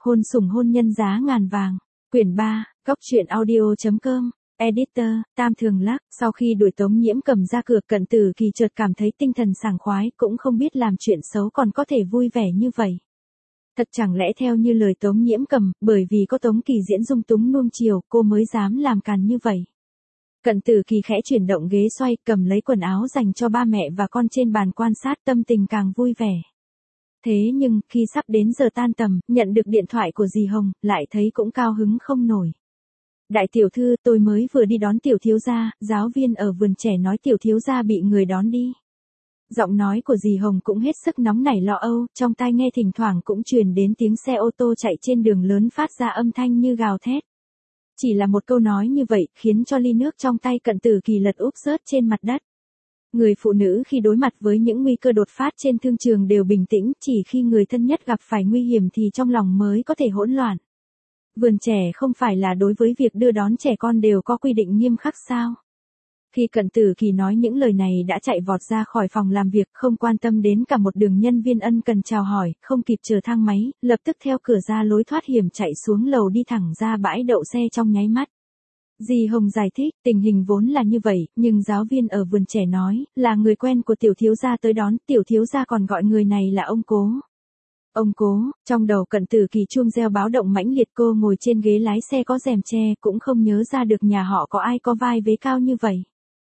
Hôn sủng hôn nhân giá ngàn vàng. Quyển 3, Cóc truyện audio.com. Editor, Tam Thường Lắc. Sau khi đuổi Tống Nhiễm Cầm ra cửa, Cận Tử Kỳ chợt cảm thấy tinh thần sảng khoái, cũng không biết làm chuyện xấu còn có thể vui vẻ như vậy. Thật chẳng lẽ theo như lời Tống Nhiễm Cầm, bởi vì có Tống Kỳ Diễn dung túng nuông chiều, cô mới dám làm càn như vậy. Cận Tử Kỳ khẽ chuyển động ghế xoay, cầm lấy quần áo dành cho ba mẹ và con trên bàn quan sát, tâm tình càng vui vẻ. Thế nhưng, khi sắp đến giờ tan tầm, nhận được điện thoại của dì Hồng, lại thấy cũng cao hứng không nổi. Đại tiểu thư, tôi mới vừa đi đón tiểu thiếu gia, giáo viên ở vườn trẻ nói tiểu thiếu gia bị người đón đi. Giọng nói của dì Hồng cũng hết sức nóng nảy lo âu, trong tai nghe thỉnh thoảng cũng truyền đến tiếng xe ô tô chạy trên đường lớn phát ra âm thanh như gào thét. Chỉ là một câu nói như vậy, khiến cho ly nước trong tay Cận Tử Kỳ lật úp rớt trên mặt đất. Người phụ nữ khi đối mặt với những nguy cơ đột phát trên thương trường đều bình tĩnh, chỉ khi người thân nhất gặp phải nguy hiểm thì trong lòng mới có thể hỗn loạn. Vườn trẻ không phải là đối với việc đưa đón trẻ con đều có quy định nghiêm khắc sao? Khi Cận Tử Kỳ nói những lời này đã chạy vọt ra khỏi phòng làm việc, không quan tâm đến cả một đường nhân viên ân cần chào hỏi, không kịp chờ thang máy, lập tức theo cửa ra lối thoát hiểm chạy xuống lầu đi thẳng ra bãi đậu xe trong nháy mắt. Dì Hồng giải thích, tình hình vốn là như vậy, nhưng giáo viên ở vườn trẻ nói, là người quen của tiểu thiếu gia tới đón, tiểu thiếu gia còn gọi người này là ông Cố. Ông Cố, trong đầu Cận Tử Kỳ chuông reo báo động mãnh liệt, cô ngồi trên ghế lái xe có rèm che, cũng không nhớ ra được nhà họ có ai có vai vế cao như vậy.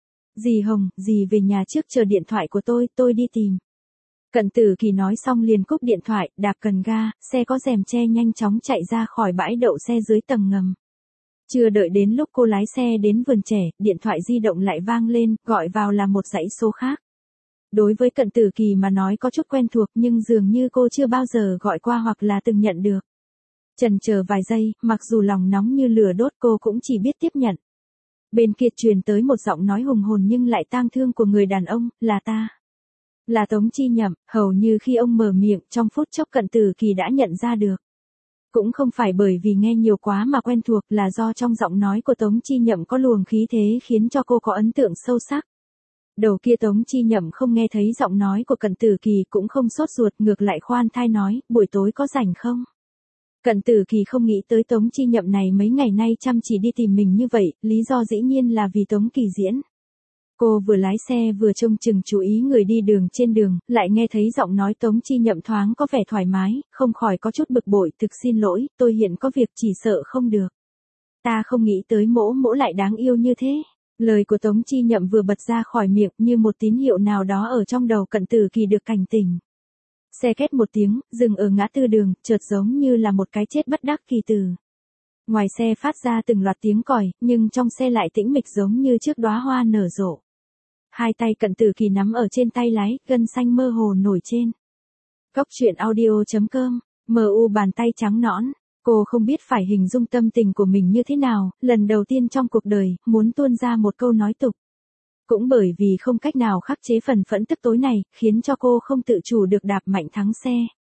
Dì Hồng, dì về nhà trước chờ điện thoại của tôi đi tìm. Cận Tử Kỳ nói xong liền cúp điện thoại, đạp cần ga, xe có rèm che nhanh chóng chạy ra khỏi bãi đậu xe dưới tầng ngầm. Chưa đợi đến lúc cô lái xe đến vườn trẻ, điện thoại di động lại vang lên, gọi vào là một dãy số khác. Đối với Cận Tử Kỳ mà nói có chút quen thuộc nhưng dường như cô chưa bao giờ gọi qua hoặc là từng nhận được. Chần chờ vài giây, mặc dù lòng nóng như lửa đốt cô cũng chỉ biết tiếp nhận. Bên kia truyền tới một giọng nói hùng hồn nhưng lại tang thương của người đàn ông, là ta. Là Tống Chi Nhậm, hầu như khi ông mở miệng trong phút chốc Cận Tử Kỳ đã nhận ra được. Cũng không phải bởi vì nghe nhiều quá mà quen thuộc, là do trong giọng nói của Tống Chi Nhậm có luồng khí thế khiến cho cô có ấn tượng sâu sắc. Đầu kia Tống Chi Nhậm không nghe thấy giọng nói của Cận Tử Kỳ cũng không sốt ruột, ngược lại khoan thai nói, buổi tối có rảnh không? Cận Tử Kỳ không nghĩ tới Tống Chi Nhậm này mấy ngày nay chăm chỉ đi tìm mình như vậy, lý do dĩ nhiên là vì Tống Kỳ Diễn. Cô vừa lái xe vừa trông chừng chú ý người đi đường trên đường, lại nghe thấy giọng nói Tống Chi Nhậm thoáng có vẻ thoải mái, không khỏi có chút bực bội, thực xin lỗi, tôi hiện có việc chỉ sợ không được. Ta không nghĩ tới mỗ mỗ lại đáng yêu như thế. Lời của Tống Chi Nhậm vừa bật ra khỏi miệng như một tín hiệu nào đó ở trong đầu Cận Tử Kỳ được cảnh tỉnh. Xe két một tiếng, dừng ở ngã tư đường, chợt giống như là một cái chết bất đắc kỳ tử. Ngoài xe phát ra từng loạt tiếng còi, nhưng trong xe lại tĩnh mịch giống như trước đóa hoa nở rộ. Hai tay Cận Tử Kỳ nắm ở trên tay lái, gân xanh mơ hồ nổi trên. Cóc truyện audio.com, MU bàn tay trắng nõn. Cô không biết phải hình dung tâm tình của mình như thế nào, lần đầu tiên trong cuộc đời, muốn tuôn ra một câu nói tục. Cũng bởi vì không cách nào khắc chế phần phẫn tức tối này, khiến cho cô không tự chủ được đạp mạnh thắng xe.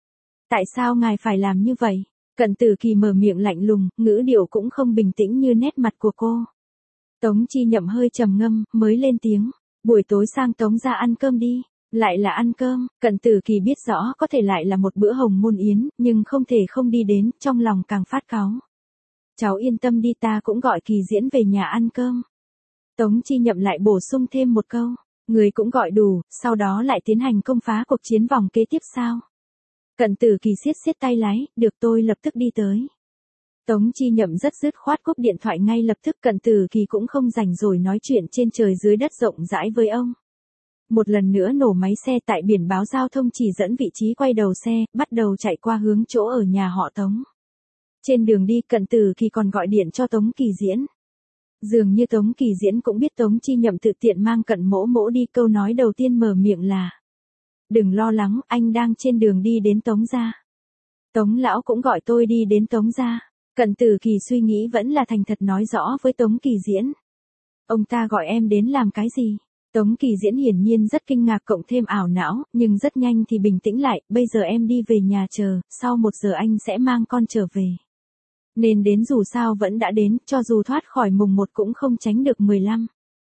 Tại sao ngài phải làm như vậy? Cận Tử Kỳ mở miệng lạnh lùng, ngữ điệu cũng không bình tĩnh như nét mặt của cô. Tống Chi Nhậm hơi trầm ngâm, mới lên tiếng. Buổi tối sang Tống ra ăn cơm đi. Lại là ăn cơm, Cận Tử Kỳ biết rõ có thể lại là một bữa hồng môn yến, nhưng không thể không đi đến, trong lòng càng phát cáu. Cháu yên tâm đi, ta cũng gọi Kỳ Diễn về nhà ăn cơm. Tống Chi Nhậm lại bổ sung thêm một câu, người cũng gọi đủ, sau đó lại tiến hành công phá cuộc chiến vòng kế tiếp sao? Cận Tử Kỳ siết tay lái, được tôi lập tức đi tới. Tống Chi Nhậm rất dứt khoát cúp điện thoại ngay lập tức, Cận Tử Kỳ cũng không rảnh rồi nói chuyện trên trời dưới đất rộng rãi với ông. Một lần nữa nổ máy xe, tại biển báo giao thông chỉ dẫn vị trí quay đầu xe, bắt đầu chạy qua hướng chỗ ở nhà họ Tống. Trên đường đi Cận Tử Kỳ còn gọi điện cho Tống Kỳ Diễn. Dường như Tống Kỳ Diễn cũng biết Tống Chi Nhậm tự tiện mang Cận mỗ mỗ đi, câu nói đầu tiên mở miệng là: đừng lo lắng, anh đang trên đường đi đến Tống gia. Tống lão cũng gọi tôi đi đến Tống gia. Cận Tử Kỳ suy nghĩ vẫn là thành thật nói rõ với Tống Kỳ Diễn. Ông ta gọi em đến làm cái gì? Tống Kỳ Diễn hiển nhiên rất kinh ngạc cộng thêm ảo não, nhưng rất nhanh thì bình tĩnh lại, bây giờ em đi về nhà chờ, sau 1 giờ anh sẽ mang con trở về. Nên đến dù sao vẫn đã đến, cho dù thoát khỏi mùng 1 cũng không tránh được 15.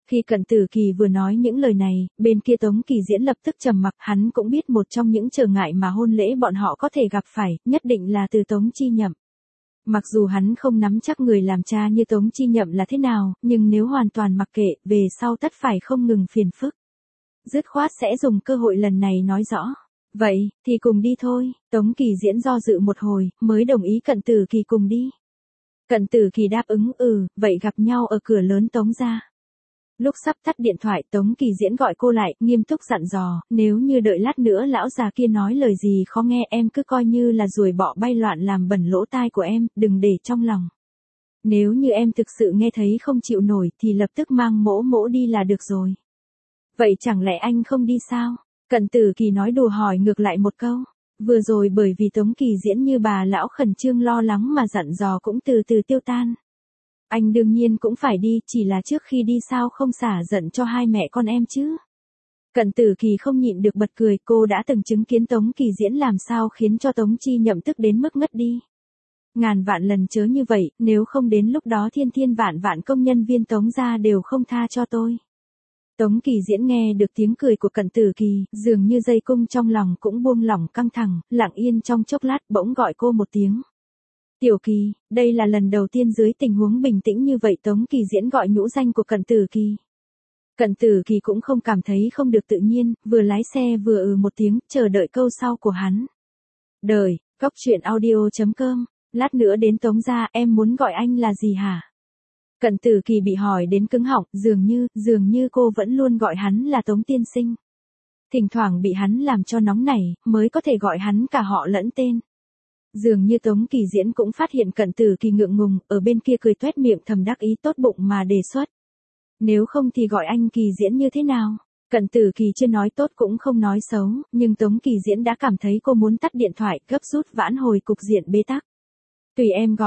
Khi Cận Tử Kỳ vừa nói những lời này, bên kia Tống Kỳ Diễn lập tức trầm mặc, hắn cũng biết một trong những trở ngại mà hôn lễ bọn họ có thể gặp phải, nhất định là từ Tống Chi Nhậm. Mặc dù hắn không nắm chắc người làm cha như Tống Chi Nhậm là thế nào, nhưng nếu hoàn toàn mặc kệ, về sau tất phải không ngừng phiền phức. Dứt khoát sẽ dùng cơ hội lần này nói rõ. Vậy, thì cùng đi thôi. Tống Kỳ Diễn do dự một hồi, mới đồng ý Cận Tử Kỳ cùng đi. Cận Tử Kỳ đáp ứng vậy gặp nhau ở cửa lớn Tống gia. Lúc sắp tắt điện thoại Tống Kỳ Diễn gọi cô lại, nghiêm túc dặn dò, nếu như đợi lát nữa lão già kia nói lời gì khó nghe em cứ coi như là ruồi bọ bay loạn làm bẩn lỗ tai của em, đừng để trong lòng. Nếu như em thực sự nghe thấy không chịu nổi thì lập tức mang mỗ mỗ đi là được rồi. Vậy chẳng lẽ anh không đi sao? Cận Tử Kỳ nói đùa hỏi ngược lại một câu. Vừa rồi bởi vì Tống Kỳ Diễn như bà lão khẩn trương lo lắng mà dặn dò cũng từ từ tiêu tan. Anh đương nhiên cũng phải đi, chỉ là trước khi đi sao không xả giận cho hai mẹ con em chứ. Cận Tử Kỳ không nhịn được bật cười, cô đã từng chứng kiến Tống Kỳ Diễn làm sao khiến cho Tống Chi Nhậm tức đến mức ngất đi. Ngàn vạn lần chớ như vậy, nếu không đến lúc đó thiên thiên vạn vạn công nhân viên Tống gia đều không tha cho tôi. Tống Kỳ Diễn nghe được tiếng cười của Cận Tử Kỳ, dường như dây cung trong lòng cũng buông lỏng căng thẳng, lặng yên trong chốc lát bỗng gọi cô một tiếng. Tiểu Kỳ, đây là lần đầu tiên dưới tình huống bình tĩnh như vậy Tống Kỳ Diễn gọi nhũ danh của Cận Tử Kỳ. Cận Tử Kỳ cũng không cảm thấy không được tự nhiên, vừa lái xe vừa một tiếng, chờ đợi câu sau của hắn. Đời, Cóc Truyện Audio.com, lát nữa đến Tống gia em muốn gọi anh là gì hả? Cận Tử Kỳ bị hỏi đến cứng họng, dường như cô vẫn luôn gọi hắn là Tống tiên sinh. Thỉnh thoảng bị hắn làm cho nóng nảy, mới có thể gọi hắn cả họ lẫn tên. Dường như Tống Kỳ Diễn cũng phát hiện Cận Tử Kỳ ngượng ngùng, ở bên kia cười toét miệng thầm đắc ý tốt bụng mà đề xuất. Nếu không thì gọi anh Kỳ Diễn như thế nào? Cận Tử Kỳ chưa nói tốt cũng không nói xấu, nhưng Tống Kỳ Diễn đã cảm thấy cô muốn tắt điện thoại, gấp rút vãn hồi cục diện bế tắc. Tùy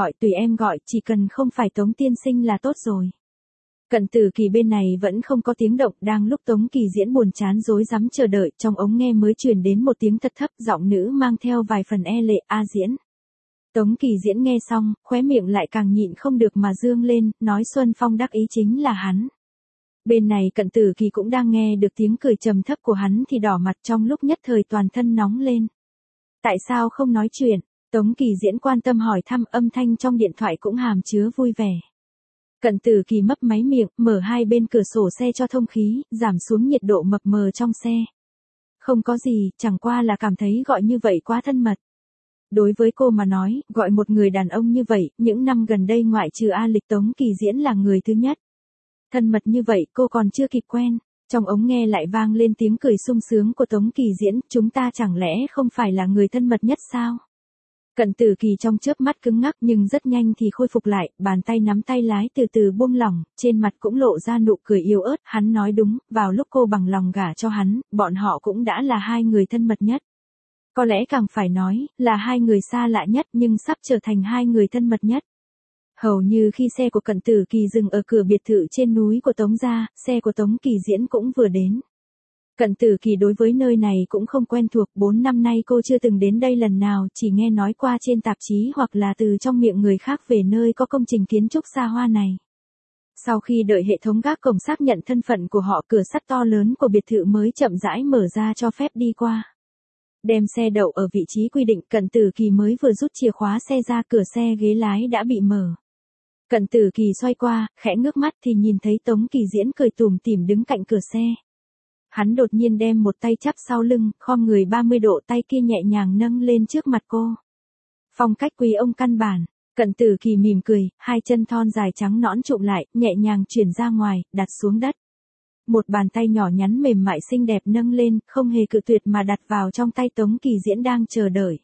em gọi, chỉ cần không phải Tống tiên sinh là tốt rồi. Cận Tử Kỳ bên này vẫn không có tiếng động, đang lúc Tống Kỳ Diễn buồn chán rối rắm chờ đợi, trong ống nghe mới truyền đến một tiếng thật thấp, giọng nữ mang theo vài phần e lệ, "A Diễn." Tống Kỳ Diễn nghe xong, khóe miệng lại càng nhịn không được mà dương lên, nói Xuân Phong đắc ý chính là hắn. Bên này Cận Tử Kỳ cũng đang nghe được tiếng cười trầm thấp của hắn thì đỏ mặt, trong lúc nhất thời toàn thân nóng lên. Tại sao không nói chuyện? Tống Kỳ Diễn quan tâm hỏi thăm, âm thanh trong điện thoại cũng hàm chứa vui vẻ. Cận Tử Kỳ mấp máy miệng, mở hai bên cửa sổ xe cho thông khí, giảm xuống nhiệt độ mập mờ trong xe. Không có gì, chẳng qua là cảm thấy gọi như vậy quá thân mật. Đối với cô mà nói, gọi một người đàn ông như vậy, những năm gần đây ngoại trừ A Lịch Tống Kỳ Diễn là người thứ nhất. Thân mật như vậy cô còn chưa kịp quen. Trong ống nghe lại vang lên tiếng cười sung sướng của Tống Kỳ Diễn, chúng ta chẳng lẽ không phải là người thân mật nhất sao? Cận Tử Kỳ trong chớp mắt cứng ngắc nhưng rất nhanh thì khôi phục lại, bàn tay nắm tay lái từ từ buông lỏng, trên mặt cũng lộ ra nụ cười yếu ớt, hắn nói đúng, vào lúc cô bằng lòng gả cho hắn, bọn họ cũng đã là hai người thân mật nhất. Có lẽ càng phải nói, là hai người xa lạ nhất nhưng sắp trở thành hai người thân mật nhất. Hầu như khi xe của Cận Tử Kỳ dừng ở cửa biệt thự trên núi của Tống gia, xe của Tống Kỳ Diễn cũng vừa đến. Cận Tử Kỳ đối với nơi này cũng không quen thuộc, 4 năm nay cô chưa từng đến đây lần nào, chỉ nghe nói qua trên tạp chí hoặc là từ trong miệng người khác về nơi có công trình kiến trúc xa hoa này. Sau khi đợi hệ thống gác cổng xác nhận thân phận của họ, cửa sắt to lớn của biệt thự mới chậm rãi mở ra cho phép đi qua. Đem xe đậu ở vị trí quy định, Cận Tử Kỳ mới vừa rút chìa khóa xe ra, cửa xe ghế lái đã bị mở. Cận Tử Kỳ xoay qua, khẽ ngước mắt thì nhìn thấy Tống Kỳ Diễn cười tủm tỉm đứng cạnh cửa xe. Hắn đột nhiên đem một tay chắp sau lưng, khom người 30 độ, tay kia nhẹ nhàng nâng lên trước mặt cô. Phong cách quý ông căn bản. Cận Tử Kỳ mỉm cười, hai chân thon dài trắng nõn trụm lại, nhẹ nhàng chuyển ra ngoài, đặt xuống đất. Một bàn tay nhỏ nhắn mềm mại xinh đẹp nâng lên, không hề cự tuyệt mà đặt vào trong tay Tống Kỳ Diễn đang chờ đợi.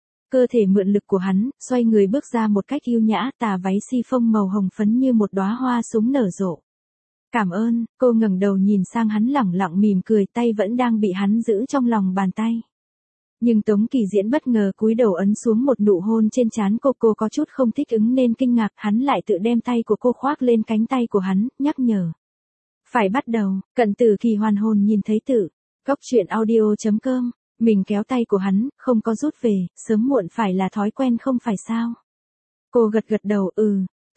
Cơ thể mượn lực của hắn, xoay người bước ra một cách yêu nhã, tà váy si-phông màu hồng phấn như một đóa hoa súng nở rộ. Cảm ơn, cô ngẩng đầu nhìn sang hắn lẳng lặng mỉm cười, tay vẫn đang bị hắn giữ trong lòng bàn tay. Nhưng Tống Kỳ Diễn bất ngờ cúi đầu ấn xuống một nụ hôn trên trán cô có chút không thích ứng nên kinh ngạc, hắn lại tự đem tay của cô khoác lên cánh tay của hắn, nhắc nhở. Phải bắt đầu, Cận Tử Kỳ hoàn hồn nhìn thấy tự. Cóc Truyện Audio.com, mình kéo tay của hắn, không có rút về, sớm muộn phải là thói quen không phải sao. Cô gật gật đầu,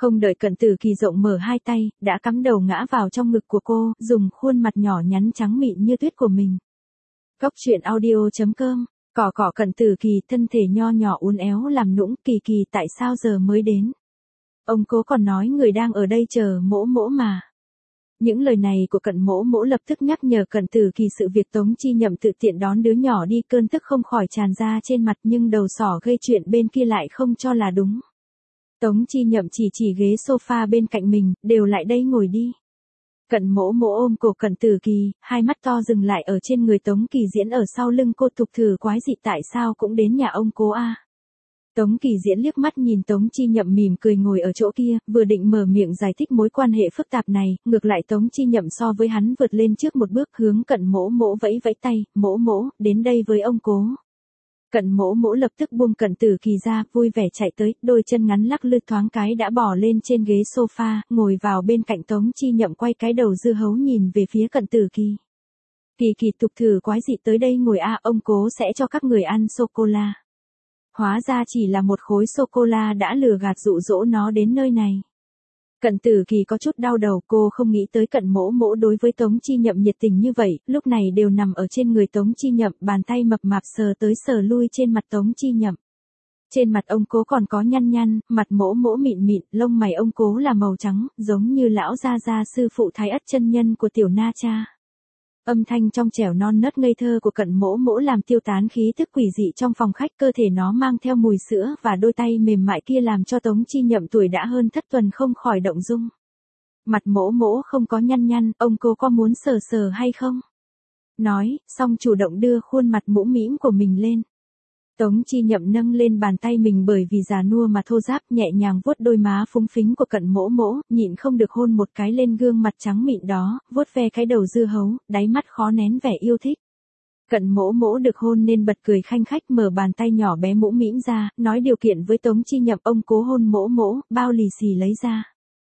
Không đợi Cận Tử Kỳ rộng mở hai tay, đã cắm đầu ngã vào trong ngực của cô, dùng khuôn mặt nhỏ nhắn trắng mịn như tuyết của mình. Cóc truyện audio.com, cỏ cỏ Cận Tử Kỳ thân thể nho nhỏ uốn éo làm nũng, Kỳ Kỳ tại sao giờ mới đến? Ông cố còn nói người đang ở đây chờ mỗ mỗ mà. Những lời này của Cận mỗ mỗ lập tức nhắc nhở Cận Tử Kỳ sự việc Tống Chi Nhậm tự tiện đón đứa nhỏ đi, cơn tức không khỏi tràn ra trên mặt, nhưng đầu sỏ gây chuyện bên kia lại không cho là đúng. Tống Chi Nhậm chỉ ghế sofa bên cạnh mình, đều lại đây ngồi đi. Cận mỗ mỗ ôm cổ Cận Tử Kỳ, hai mắt to dừng lại ở trên người Tống Kỳ Diễn ở sau lưng cô, Thục Thử quái dị tại sao cũng đến nhà ông cố a? Tống Kỳ Diễn liếc mắt nhìn Tống Chi Nhậm mỉm cười ngồi ở chỗ kia, vừa định mở miệng giải thích mối quan hệ phức tạp này, ngược lại Tống Chi Nhậm so với hắn vượt lên trước một bước, hướng Cận mỗ mỗ vẫy vẫy tay, mỗ mỗ, đến đây với ông cố. Cận mỗ mỗ lập tức buông Cận Tử Kỳ ra, vui vẻ chạy tới, đôi chân ngắn lắc lư thoáng cái đã bò lên trên ghế sofa, ngồi vào bên cạnh Tống Chi Nhậm, quay cái đầu dư hấu nhìn về phía Cận Tử Kỳ. Kỳ Kỳ, Thục Thử quái dị tới đây ngồi a, ông cố sẽ cho các người ăn sô-cô-la. Hóa ra chỉ là một khối sô-cô-la đã lừa gạt dụ dỗ nó đến nơi này. Cận Tử Kỳ có chút đau đầu, cô không nghĩ tới Cận mỗ mỗ đối với Tống Chi Nhậm nhiệt tình như vậy, lúc này đều nằm ở trên người Tống Chi Nhậm, bàn tay mập mạp sờ tới sờ lui trên mặt Tống Chi Nhậm. Trên mặt ông cố còn có nhăn nhăn, mặt mỗ mỗ mịn mịn, lông mày ông cố là màu trắng, giống như lão gia sư phụ Thái Ất chân nhân của Tiểu Na Cha. Âm thanh trong trẻo non nớt ngây thơ của Cận mỗ mỗ làm tiêu tán khí thức quỷ dị trong phòng khách, cơ thể nó mang theo mùi sữa và đôi tay mềm mại kia làm cho Tống Chi Nhậm tuổi đã hơn thất tuần không khỏi động dung. Mặt mỗ mỗ không có nhăn nhăn, ông cô có muốn sờ sờ hay không? Nói, xong chủ động đưa khuôn mặt mũm mĩm của mình lên. Tống Chi Nhậm nâng lên bàn tay mình bởi vì già nua mà thô ráp, nhẹ nhàng vuốt đôi má phúng phính của Cận mỗ mỗ, nhịn không được hôn một cái lên gương mặt trắng mịn đó, vuốt ve cái đầu dưa hấu, đáy mắt khó nén vẻ yêu thích. Cận mỗ mỗ được hôn nên bật cười khanh khách, mở bàn tay nhỏ bé mũm mĩm ra, nói điều kiện với Tống Chi Nhậm, ông cố hôn mỗ mỗ, bao lì xì lấy ra.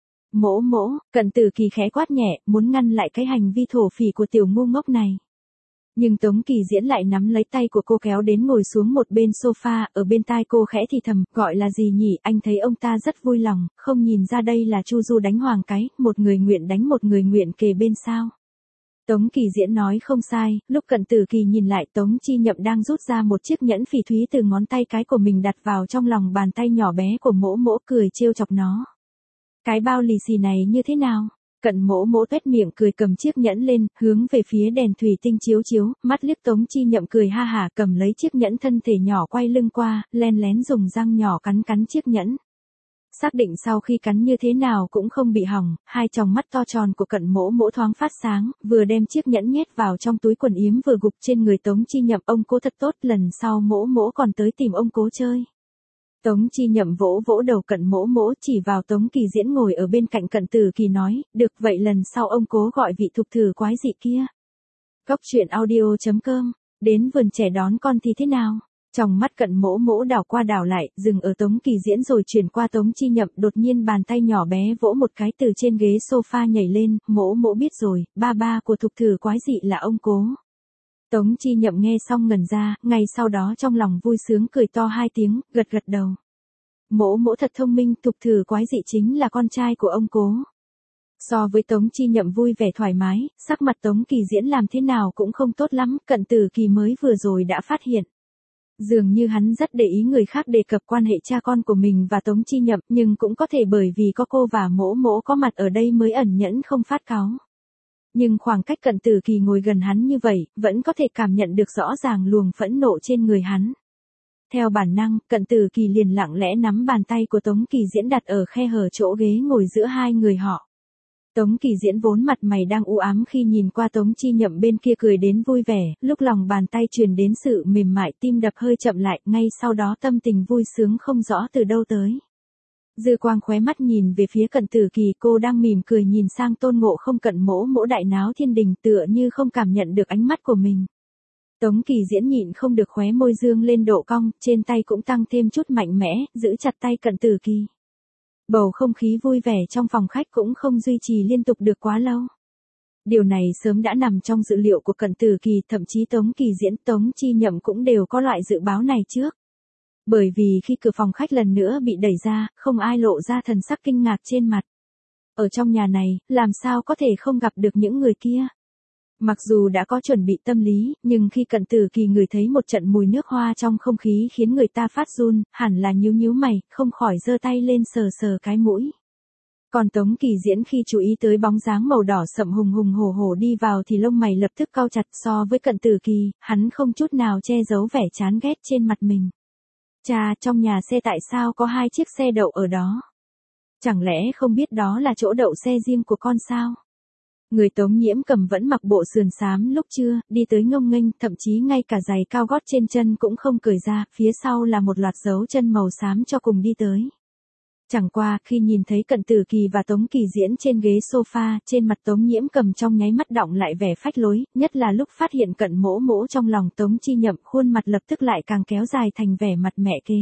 Mỗ mỗ, Cận Tử Kỳ khẽ quát nhẹ, muốn ngăn lại cái hành vi thổ phỉ của tiểu ngu ngốc này. Nhưng Tống Kỳ Diễn lại nắm lấy tay của cô kéo đến ngồi xuống một bên sofa, ở bên tai cô khẽ thì thầm, gọi là gì nhỉ, anh thấy ông ta rất vui lòng, không nhìn ra đây là Chu Du đánh Hoàng cái, một người nguyện đánh một người nguyện kề bên sao. Tống Kỳ Diễn nói không sai, lúc Cận Tử Kỳ nhìn lại Tống Chi Nhậm đang rút ra một chiếc nhẫn phỉ thúy từ ngón tay cái của mình đặt vào trong lòng bàn tay nhỏ bé của mỗ mỗ, cười trêu chọc nó. Cái bao lì xì này như thế nào? Cận mỗ mỗ tuét miệng cười, cầm chiếc nhẫn lên, hướng về phía đèn thủy tinh chiếu chiếu, mắt liếc Tống Chi Nhậm cười ha hả, cầm lấy chiếc nhẫn, thân thể nhỏ quay lưng qua, len lén dùng răng nhỏ cắn chiếc nhẫn. Xác định sau khi cắn như thế nào cũng không bị hỏng, hai tròng mắt to tròn của Cận mỗ mỗ thoáng phát sáng, vừa đem chiếc nhẫn nhét vào trong túi quần yếm vừa gục trên người Tống Chi Nhậm, ông cố thật tốt, lần sau mỗ mỗ còn tới tìm ông cố chơi. Tống Chi Nhậm vỗ vỗ đầu Cận mỗ mỗ, chỉ vào Tống Kỳ Diễn ngồi ở bên cạnh Cận Tử Kỳ nói, được vậy lần sau ông cố gọi vị thục thử quái dị kia. Cóc truyện audio.com, đến vườn trẻ đón con thì thế nào? Trong mắt Cận mỗ mỗ đảo qua đảo lại, dừng ở Tống Kỳ Diễn rồi chuyển qua Tống Chi Nhậm, đột nhiên bàn tay nhỏ bé vỗ một cái từ trên ghế sofa nhảy lên, mỗ mỗ biết rồi, ba của thục thử quái dị là ông cố. Tống Chi Nhậm nghe xong ngẩn ra, ngay sau đó trong lòng vui sướng cười to hai tiếng, gật đầu. Mỗ mỗ thật thông minh, thục thử quái dị chính là con trai của ông cố. So với Tống Chi Nhậm vui vẻ thoải mái, sắc mặt Tống Kỳ Diễn làm thế nào cũng không tốt lắm, Cận Tử Kỳ mới vừa rồi đã phát hiện. Dường như hắn rất để ý người khác đề cập quan hệ cha con của mình và Tống Chi Nhậm, nhưng cũng có thể bởi vì có cô và mỗ mỗ có mặt ở đây mới ẩn nhẫn không phát cáu. Nhưng khoảng cách Cận Tử Kỳ ngồi gần hắn như vậy, vẫn có thể cảm nhận được rõ ràng luồng phẫn nộ trên người hắn. Theo bản năng, Cận Tử Kỳ liền lặng lẽ nắm bàn tay của Tống Kỳ Diễn đặt ở khe hở chỗ ghế ngồi giữa hai người họ. Tống Kỳ Diễn vốn mặt mày đang u ám khi nhìn qua Tống Chi Nhậm bên kia cười đến vui vẻ, lúc lòng bàn tay truyền đến sự mềm mại, tim đập hơi chậm lại, ngay sau đó tâm tình vui sướng không rõ từ đâu tới. Dư quang khóe mắt nhìn về phía Cận Tử Kỳ, cô đang mỉm cười nhìn sang Tôn Ngộ Không, Cận mỗ mỗ đại náo thiên đình, tựa như không cảm nhận được ánh mắt của mình. Tống Kỳ Diễn nhịn không được khóe môi dương lên độ cong, trên tay cũng tăng thêm chút mạnh mẽ, giữ chặt tay Cận Tử Kỳ. Bầu không khí vui vẻ trong phòng khách cũng không duy trì liên tục được quá lâu. Điều này sớm đã nằm trong dự liệu của Cận Tử Kỳ, thậm chí Tống Kỳ Diễn, Tống Chi Nhậm cũng đều có loại dự báo này trước. Bởi vì khi cửa phòng khách lần nữa bị đẩy ra, không ai lộ ra thần sắc kinh ngạc trên mặt. Ở trong nhà này, làm sao có thể không gặp được những người kia? Mặc dù đã có chuẩn bị tâm lý, nhưng khi Cận Tử Kỳ ngửi thấy một trận mùi nước hoa trong không khí khiến người ta phát run, hẳn là nhíu nhíu mày, không khỏi giơ tay lên sờ sờ cái mũi. Còn Tống Kỳ Diễn khi chú ý tới bóng dáng màu đỏ sậm hùng hùng hổ hổ đi vào thì lông mày lập tức cau chặt. So với Cận Tử Kỳ, hắn không chút nào che giấu vẻ chán ghét trên mặt mình. Cha, trong nhà xe tại sao có 2 chiếc xe đậu ở đó? Chẳng lẽ không biết đó là chỗ đậu xe riêng của con sao? Người Tống Nhiễm Cầm vẫn mặc bộ sườn xám lúc trưa, đi tới ngông nghênh, thậm chí ngay cả giày cao gót trên chân cũng không cởi ra, phía sau là một loạt dấu chân màu xám cho cùng đi tới. Chẳng qua, khi nhìn thấy Cận Tử Kỳ và Tống Kỳ Diễn trên ghế sofa, trên mặt Tống Nhiễm Cầm trong nháy mắt đọng lại vẻ phách lối, nhất là lúc phát hiện Cận Mỗ Mỗ trong lòng Tống Chi Nhậm, khuôn mặt lập tức lại càng kéo dài thành vẻ mặt mẹ kế.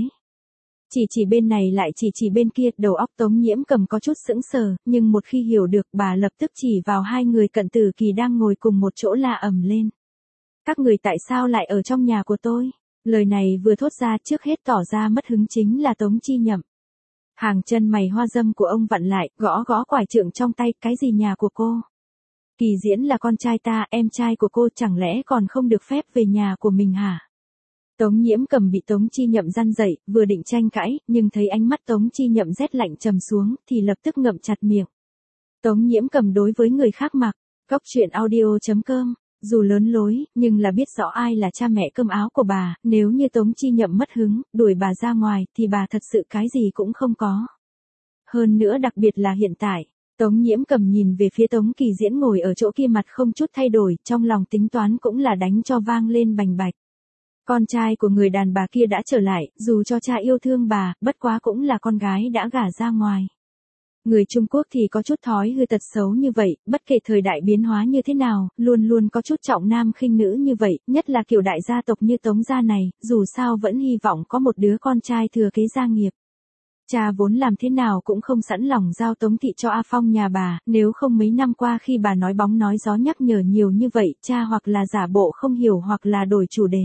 Chỉ bên này lại chỉ bên kia, đầu óc Tống Nhiễm Cầm có chút sững sờ, nhưng một khi hiểu được bà lập tức chỉ vào 2 người Cận Tử Kỳ đang ngồi cùng một chỗ la ầm lên. Các người tại sao lại ở trong nhà của tôi? Lời này vừa thốt ra trước hết tỏ ra mất hứng chính là Tống Chi Nhậm. Hàng chân mày hoa dâm của ông vặn lại, gõ gõ quải trượng trong tay, cái gì nhà của cô? Kỳ Diễn là con trai ta, em trai của cô chẳng lẽ còn không được phép về nhà của mình hả? Tống Nhiễm Cầm bị Tống Chi Nhậm răn dậy, vừa định tranh cãi, nhưng thấy ánh mắt Tống Chi Nhậm rét lạnh trầm xuống, thì lập tức ngậm chặt miệng. Tống Nhiễm Cầm đối với người khác mặc, Góc Truyện Audio.com, dù lớn lối, nhưng là biết rõ ai là cha mẹ cơm áo của bà, nếu như Tống Chi Nhậm mất hứng, đuổi bà ra ngoài, thì bà thật sự cái gì cũng không có. Hơn nữa đặc biệt là hiện tại, Tống Nhiễm Cầm nhìn về phía Tống Kỳ Diễn ngồi ở chỗ kia mặt không chút thay đổi, trong lòng tính toán cũng là đánh cho vang lên bành bạch. Con trai của người đàn bà kia đã trở lại, dù cho cha yêu thương bà, bất quá cũng là con gái đã gả ra ngoài. Người Trung Quốc thì có chút thói hư tật xấu như vậy, bất kể thời đại biến hóa như thế nào, luôn luôn có chút trọng nam khinh nữ như vậy, nhất là kiểu đại gia tộc như Tống gia này, dù sao vẫn hy vọng có một đứa con trai thừa kế gia nghiệp. Cha vốn làm thế nào cũng không sẵn lòng giao Tống thị cho A Phong nhà bà, nếu không mấy năm qua khi bà nói bóng nói gió nhắc nhở nhiều như vậy, cha hoặc là giả bộ không hiểu hoặc là đổi chủ đề.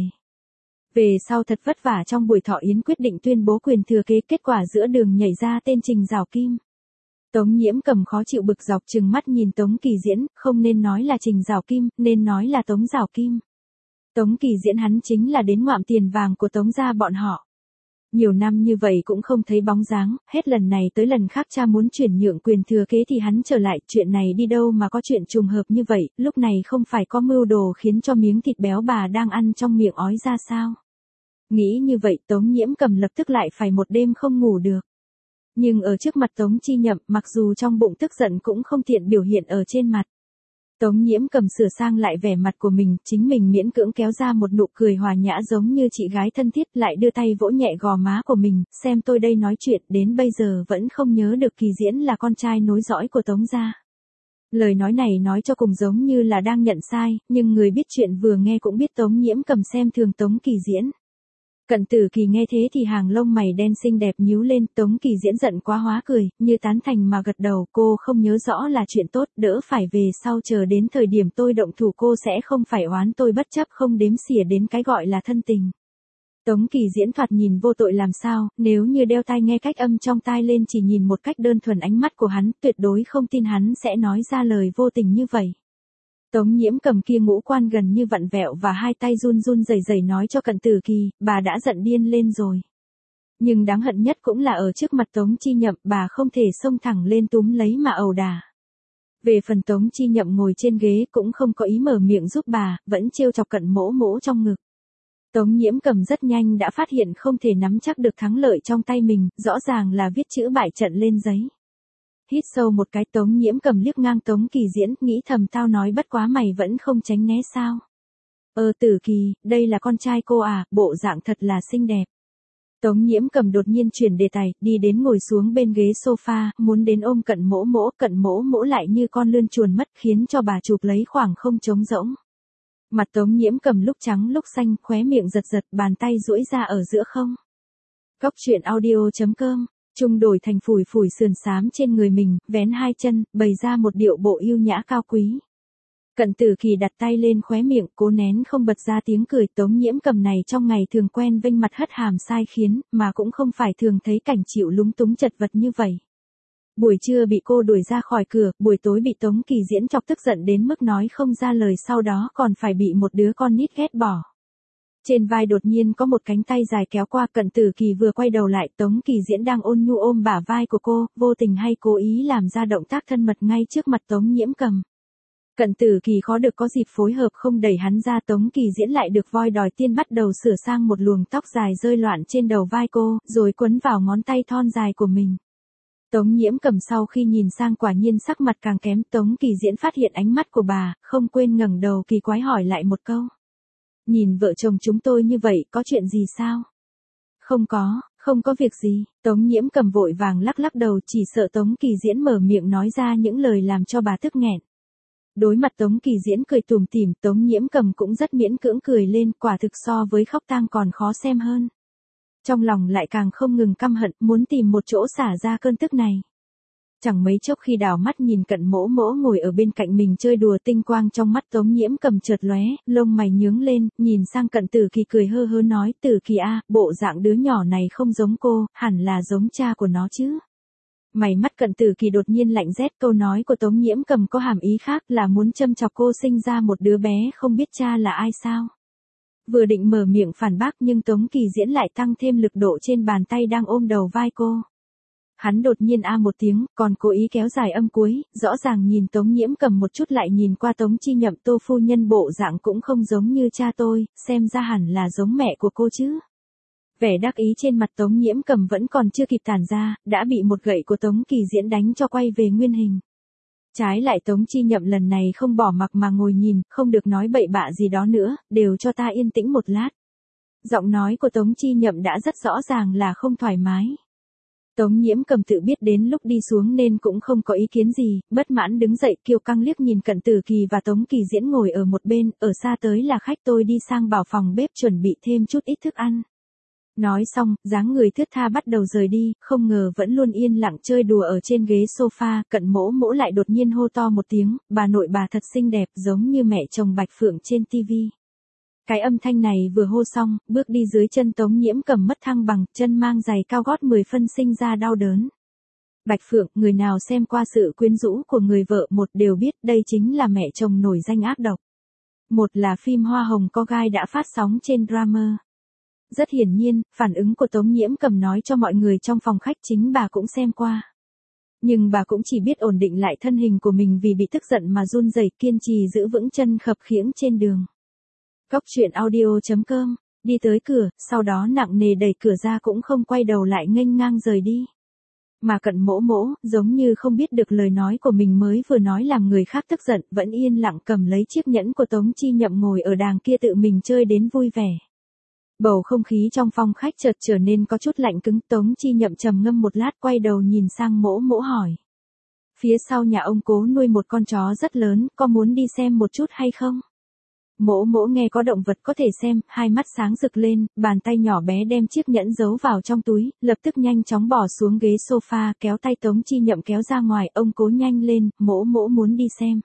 Về sau thật vất vả trong buổi thọ yến quyết định tuyên bố quyền thừa kế, kết quả giữa đường nhảy ra tên Trình Giảo Kim. Tống Nhiễm Cầm khó chịu bực dọc trừng mắt nhìn Tống Kỳ Diễn, không nên nói là Trình Giảo Kim, nên nói là Tống Giảo Kim. Tống Kỳ Diễn hắn chính là đến ngoạm tiền vàng của Tống gia bọn họ. Nhiều năm như vậy cũng không thấy bóng dáng, hết lần này tới lần khác cha muốn chuyển nhượng quyền thừa kế thì hắn trở lại, chuyện này đi đâu mà có chuyện trùng hợp như vậy, lúc này không phải có mưu đồ khiến cho miếng thịt béo bà đang ăn trong miệng ói ra sao? Nghĩ như vậy Tống Nhiễm Cầm lập tức lại phải một đêm không ngủ được. Nhưng ở trước mặt Tống Chi Nhậm, mặc dù trong bụng tức giận cũng không tiện biểu hiện ở trên mặt. Tống Nhiễm Cầm sửa sang lại vẻ mặt của mình, chính mình miễn cưỡng kéo ra một nụ cười hòa nhã giống như chị gái thân thiết, lại đưa tay vỗ nhẹ gò má của mình, xem tôi đây nói chuyện đến bây giờ vẫn không nhớ được Kỳ Diễn là con trai nối dõi của Tống gia. Lời nói này nói cho cùng giống như là đang nhận sai, nhưng người biết chuyện vừa nghe cũng biết Tống Nhiễm Cầm xem thường Tống Kỳ Diễn. Cận Tử Kỳ nghe thế thì hàng lông mày đen xinh đẹp nhíu lên, Tống Kỳ Diễn giận quá hóa cười, như tán thành mà gật đầu, cô không nhớ rõ là chuyện tốt, đỡ phải về sau chờ đến thời điểm tôi động thủ cô sẽ không phải oán tôi bất chấp không đếm xỉa đến cái gọi là thân tình. Tống Kỳ Diễn thoạt nhìn vô tội làm sao, nếu như đeo tai nghe cách âm trong tai lên chỉ nhìn một cách đơn thuần ánh mắt của hắn, tuyệt đối không tin hắn sẽ nói ra lời vô tình như vậy. Tống Nhiễm Cầm kia ngũ quan gần như vặn vẹo và hai tay run run rẩy rẩy nói cho Cận Tử Kỳ, bà đã giận điên lên rồi. Nhưng đáng hận nhất cũng là ở trước mặt Tống Chi Nhậm, bà không thể xông thẳng lên túm lấy mà ẩu đả. Về phần Tống Chi Nhậm ngồi trên ghế cũng không có ý mở miệng giúp bà, vẫn trêu chọc Cận Mỗ Mỗ trong ngực. Tống Nhiễm Cầm rất nhanh đã phát hiện không thể nắm chắc được thắng lợi trong tay mình, rõ ràng là viết chữ bại trận lên giấy. Hít sâu một cái, Tống Nhiễm Cầm liếc ngang Tống Kỳ Diễn, nghĩ thầm tao nói bất quá mày vẫn không tránh né sao. Tử Kỳ, đây là con trai cô à, bộ dạng thật là xinh đẹp. Tống Nhiễm Cầm đột nhiên chuyển đề tài, đi đến ngồi xuống bên ghế sofa, muốn đến ôm Cận Mỗ Mỗ lại như con lươn chuồn mất khiến cho bà chụp lấy khoảng không trống rỗng. Mặt Tống Nhiễm Cầm lúc trắng lúc xanh, khóe miệng giật giật, bàn tay duỗi ra ở giữa không. Góc Truyện Audio.com, Trung đổi thành phủi phủi sườn xám trên người mình, vén hai chân, bày ra một điệu bộ yêu nhã cao quý. Cận Tử Kỳ đặt tay lên khóe miệng, cố nén không bật ra tiếng cười. Tống Nhiễm Cầm này trong ngày thường quen vênh mặt hất hàm sai khiến, mà cũng không phải thường thấy cảnh chịu lúng túng chật vật như vậy. Buổi trưa bị cô đuổi ra khỏi cửa, buổi tối bị Tống Kỳ Diễn chọc tức giận đến mức nói không ra lời, sau đó còn phải bị một đứa con nít ghét bỏ. Trên vai đột nhiên có một cánh tay dài kéo qua, Cận Tử Kỳ vừa quay đầu lại, Tống Kỳ Diễn đang ôn nhu ôm bả vai của cô, vô tình hay cố ý làm ra động tác thân mật ngay trước mặt Tống Nhiễm Cầm. Cận Tử Kỳ khó được có dịp phối hợp không đẩy hắn ra, Tống Kỳ Diễn lại được voi đòi tiên bắt đầu sửa sang một luồng tóc dài rơi loạn trên đầu vai cô, rồi quấn vào ngón tay thon dài của mình. Tống Nhiễm Cầm sau khi nhìn sang quả nhiên sắc mặt càng kém. Tống Kỳ Diễn phát hiện ánh mắt của bà, không quên ngẩng đầu kỳ quái hỏi lại một câu. Nhìn vợ chồng chúng tôi như vậy, có chuyện gì sao? Không có việc gì. Tống Nhiễm Cầm vội vàng lắc lắc đầu, chỉ sợ Tống Kỳ Diễn mở miệng nói ra những lời làm cho bà tức nghẹn. Đối mặt Tống Kỳ Diễn cười tủm tỉm, Tống Nhiễm Cầm cũng rất miễn cưỡng cười lên, quả thực so với khóc tang còn khó xem hơn. Trong lòng lại càng không ngừng căm hận, muốn tìm một chỗ xả ra cơn tức này. Chẳng mấy chốc khi đảo mắt nhìn Cận Mỗ Mỗ ngồi ở bên cạnh mình chơi đùa, tinh quang trong mắt Tống Nhiễm Cầm chợt lóe, lông mày nhướng lên, nhìn sang Cận Tử Kỳ cười hơ hơ nói, Tử Kỳ a, bộ dạng đứa nhỏ này không giống cô, hẳn là giống cha của nó chứ. Mày mắt Cận Tử Kỳ đột nhiên lạnh rét, câu nói của Tống Nhiễm Cầm có hàm ý khác, là muốn châm chọc cô sinh ra một đứa bé không biết cha là ai sao. Vừa định mở miệng phản bác nhưng Tống Kỳ Diễn lại tăng thêm lực độ trên bàn tay đang ôm đầu vai cô. Hắn đột nhiên a một tiếng, còn cố ý kéo dài âm cuối, rõ ràng nhìn Tống Nhiễm Cầm một chút lại nhìn qua Tống Chi Nhậm, Tô phu nhân bộ dạng cũng không giống như cha tôi, xem ra hẳn là giống mẹ của cô chứ. Vẻ đắc ý trên mặt Tống Nhiễm Cầm vẫn còn chưa kịp tản ra, đã bị một gậy của Tống Kỳ Diễn đánh cho quay về nguyên hình. Trái lại Tống Chi Nhậm lần này không bỏ mặc mà ngồi nhìn, không được nói bậy bạ gì đó nữa, đều cho ta yên tĩnh một lát. Giọng nói của Tống Chi Nhậm đã rất rõ ràng là không thoải mái. Tống Nhiễm Cầm tự biết đến lúc đi xuống nên cũng không có ý kiến gì, bất mãn đứng dậy kiêu căng liếc nhìn Cận Tử Kỳ và Tống Kỳ Diễn ngồi ở một bên, ở xa tới là khách, tôi đi sang bảo phòng bếp chuẩn bị thêm chút ít thức ăn. Nói xong, dáng người thướt tha bắt đầu rời đi, không ngờ vẫn luôn yên lặng chơi đùa ở trên ghế sofa, Cận Mỗ Mỗ lại đột nhiên hô to một tiếng, bà nội bà thật xinh đẹp giống như mẹ chồng Bạch Phượng trên tivi. Cái âm thanh này vừa hô xong, bước đi dưới chân Tống Nhiễm Cầm mất thăng bằng, chân mang giày cao gót 10 phân sinh ra đau đớn. Bạch Phượng, người nào xem qua sự quyến rũ của người vợ một đều biết đây chính là mẹ chồng nổi danh ác độc. Một là phim Hoa Hồng Có Gai đã phát sóng trên Drama. Rất hiển nhiên, phản ứng của Tống Nhiễm Cầm nói cho mọi người trong phòng khách chính bà cũng xem qua. Nhưng bà cũng chỉ biết ổn định lại thân hình của mình vì bị tức giận mà run rẩy, kiên trì giữ vững chân khập khiễng trên đường. Cóc truyện audio.com, đi tới cửa, sau đó nặng nề đẩy cửa ra cũng không quay đầu lại nghênh ngang rời đi. Mà Cận Mỗ Mỗ, giống như không biết được lời nói của mình mới vừa nói làm người khác tức giận, vẫn yên lặng cầm lấy chiếc nhẫn của Tống Chi Nhậm ngồi ở đàng kia tự mình chơi đến vui vẻ. Bầu không khí trong phòng khách chợt trở nên có chút lạnh cứng, Tống Chi Nhậm trầm ngâm một lát quay đầu nhìn sang Mỗ Mỗ hỏi. Phía sau nhà ông cố nuôi một con chó rất lớn, có muốn đi xem một chút hay không? Mỗ Mỗ nghe có động vật có thể xem, hai mắt sáng rực lên, bàn tay nhỏ bé đem chiếc nhẫn giấu vào trong túi, lập tức nhanh chóng bỏ xuống ghế sofa, kéo tay Tống Chi Nhậm kéo ra ngoài, ông cố nhanh lên, Mỗ Mỗ muốn đi xem.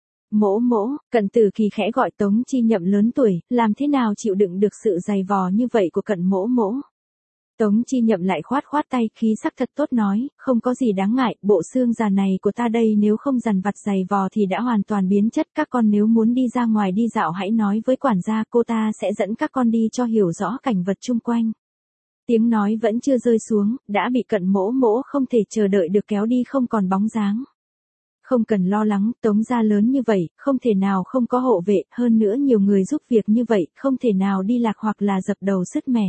Mỗ Mỗ, Cận Tử Kỳ khẽ gọi Tống Chi Nhậm lớn tuổi, làm thế nào chịu đựng được sự dày vò như vậy của Cận Mỗ Mỗ. Tống Chi Nhậm lại khoát khoát tay, khí sắc thật tốt nói, không có gì đáng ngại, bộ xương già này của ta đây nếu không dằn vặt dày vò thì đã hoàn toàn biến chất, các con nếu muốn đi ra ngoài đi dạo hãy nói với quản gia, cô ta sẽ dẫn các con đi cho hiểu rõ cảnh vật chung quanh. Tiếng nói vẫn chưa rơi xuống, đã bị Cận Mỗ Mỗ không thể chờ đợi được kéo đi không còn bóng dáng. Không cần lo lắng, Tống gia lớn như vậy, không thể nào không có hộ vệ, hơn nữa nhiều người giúp việc như vậy, không thể nào đi lạc hoặc là dập đầu sứt mẻ.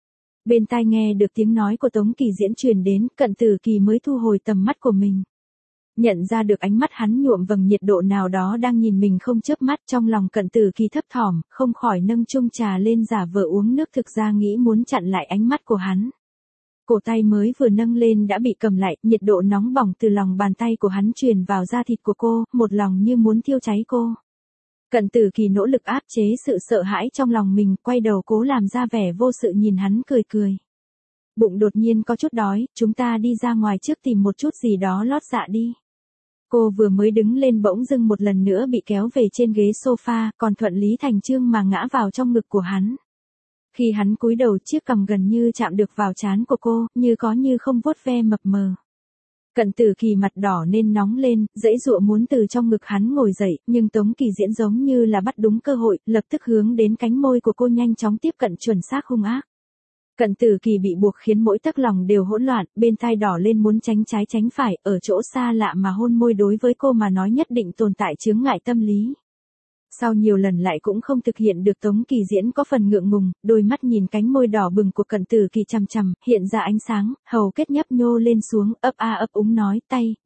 Bên tai nghe được tiếng nói của Tống Kỳ Diễn truyền đến, Cận Tử Kỳ mới thu hồi tầm mắt của mình. Nhận ra được ánh mắt hắn nhuộm vầng nhiệt độ nào đó đang nhìn mình không chớp mắt, trong lòng Cận Tử Kỳ thấp thỏm, không khỏi nâng chung trà lên giả vờ uống nước, thực ra nghĩ muốn chặn lại ánh mắt của hắn. Cổ tay mới vừa nâng lên đã bị cầm lại, nhiệt độ nóng bỏng từ lòng bàn tay của hắn truyền vào da thịt của cô, một lòng như muốn thiêu cháy cô. Cận Tử Kỳ nỗ lực áp chế sự sợ hãi trong lòng mình, quay đầu cố làm ra vẻ vô sự nhìn hắn cười cười. Bụng đột nhiên có chút đói, chúng ta đi ra ngoài trước tìm một chút gì đó lót dạ đi. Cô vừa mới đứng lên bỗng dưng một lần nữa bị kéo về trên ghế sofa, còn thuận lý thành chương mà ngã vào trong ngực của hắn. Khi hắn cúi đầu chiếc cằm gần như chạm được vào trán của cô, như có như không vuốt ve mập mờ. Cận Tử Kỳ mặt đỏ nên nóng lên, giãy giụa muốn từ trong ngực hắn ngồi dậy, nhưng Tống Kỳ Diễn giống như là bắt đúng cơ hội, lập tức hướng đến cánh môi của cô nhanh chóng tiếp cận chuẩn xác hung ác. Cận Tử Kỳ bị buộc khiến mỗi tấc lòng đều hỗn loạn, bên tai đỏ lên muốn tránh trái tránh phải, ở chỗ xa lạ mà hôn môi đối với cô mà nói nhất định tồn tại chướng ngại tâm lý. Sau nhiều lần lại cũng không thực hiện được, Tống Kỳ Diễn có phần ngượng ngùng, đôi mắt nhìn cánh môi đỏ bừng của Cận Tử Kỳ chằm chằm, hiện ra ánh sáng, hầu kết nhấp nhô lên xuống, ấp a ấp úng nói,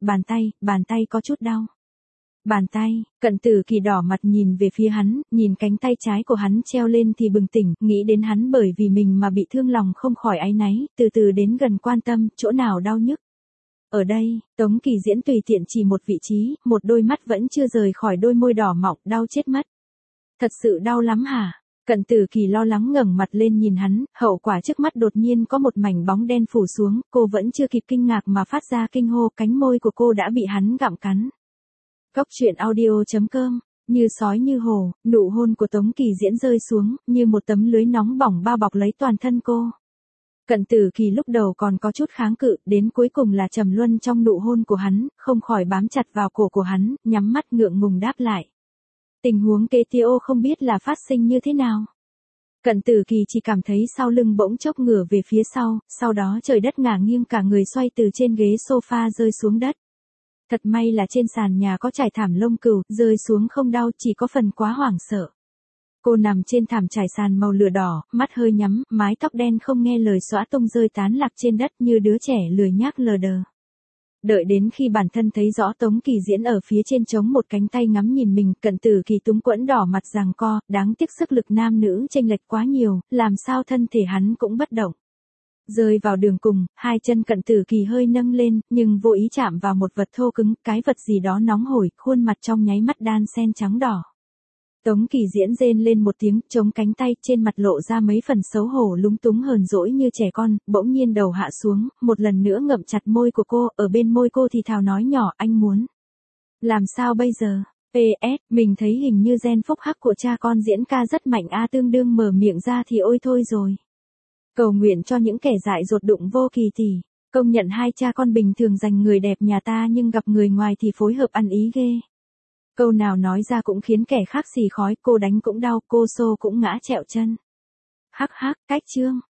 bàn tay có chút đau. Bàn tay, Cận Tử Kỳ đỏ mặt nhìn về phía hắn, nhìn cánh tay trái của hắn treo lên thì bừng tỉnh, nghĩ đến hắn bởi vì mình mà bị thương lòng không khỏi áy náy, từ từ đến gần quan tâm, chỗ nào đau nhức. Ở đây, Tống Kỳ Diễn tùy tiện chỉ một vị trí, một đôi mắt vẫn chưa rời khỏi đôi môi đỏ mọng, đau chết mất. Thật sự đau lắm hả? Cận Tử Kỳ lo lắng ngẩng mặt lên nhìn hắn, hậu quả trước mắt đột nhiên có một mảnh bóng đen phủ xuống, cô vẫn chưa kịp kinh ngạc mà phát ra kinh hô, cánh môi của cô đã bị hắn gặm cắn. Truyện audio.com, như sói như hổ, nụ hôn của Tống Kỳ Diễn rơi xuống, như một tấm lưới nóng bỏng bao bọc lấy toàn thân cô. Cận Tử Kỳ lúc đầu còn có chút kháng cự, đến cuối cùng là trầm luân trong nụ hôn của hắn, không khỏi bám chặt vào cổ của hắn, nhắm mắt ngượng ngùng đáp lại. Tình huống kế tiếp không biết là phát sinh như thế nào. Cận Tử Kỳ chỉ cảm thấy sau lưng bỗng chốc ngửa về phía sau đó trời đất ngả nghiêng cả người xoay từ trên ghế sofa rơi xuống đất. Thật may là trên sàn nhà có trải thảm lông cừu, rơi xuống không đau, chỉ có phần quá hoảng sợ. Cô nằm trên thảm trải sàn màu lửa đỏ, mắt hơi nhắm, mái tóc đen không nghe lời xõa tung rơi tán lạc trên đất như đứa trẻ lười nhác lờ đờ. Đợi đến khi bản thân thấy rõ Tống Kỳ Diễn ở phía trên chống một cánh tay ngắm nhìn mình, Cận Tử Kỳ túng quẫn đỏ mặt giằng co, đáng tiếc sức lực nam nữ chênh lệch quá nhiều, làm sao thân thể hắn cũng bất động. Rơi vào đường cùng, hai chân Cận Tử Kỳ hơi nâng lên, nhưng vô ý chạm vào một vật thô cứng, cái vật gì đó nóng hổi, khuôn mặt trong nháy mắt đan xen trắng đỏ. Tống Kỳ Diễn rên lên một tiếng, chống cánh tay, trên mặt lộ ra mấy phần xấu hổ lúng túng hờn dỗi như trẻ con, bỗng nhiên đầu hạ xuống, một lần nữa ngậm chặt môi của cô, ở bên môi cô thì thào nói nhỏ, anh muốn. Làm sao bây giờ? PS, mình thấy hình như gen phúc hắc của cha con Diễn ca rất mạnh a, tương đương mở miệng ra thì ôi thôi rồi. Cầu nguyện cho những kẻ dại dột đụng vô kỳ tỷ. Công nhận hai cha con bình thường dành người đẹp nhà ta nhưng gặp người ngoài thì phối hợp ăn ý ghê. Câu nào nói ra cũng khiến kẻ khác xì khói, cô đánh cũng đau, cô xô cũng ngã trẹo chân. Hắc hắc, cách chương.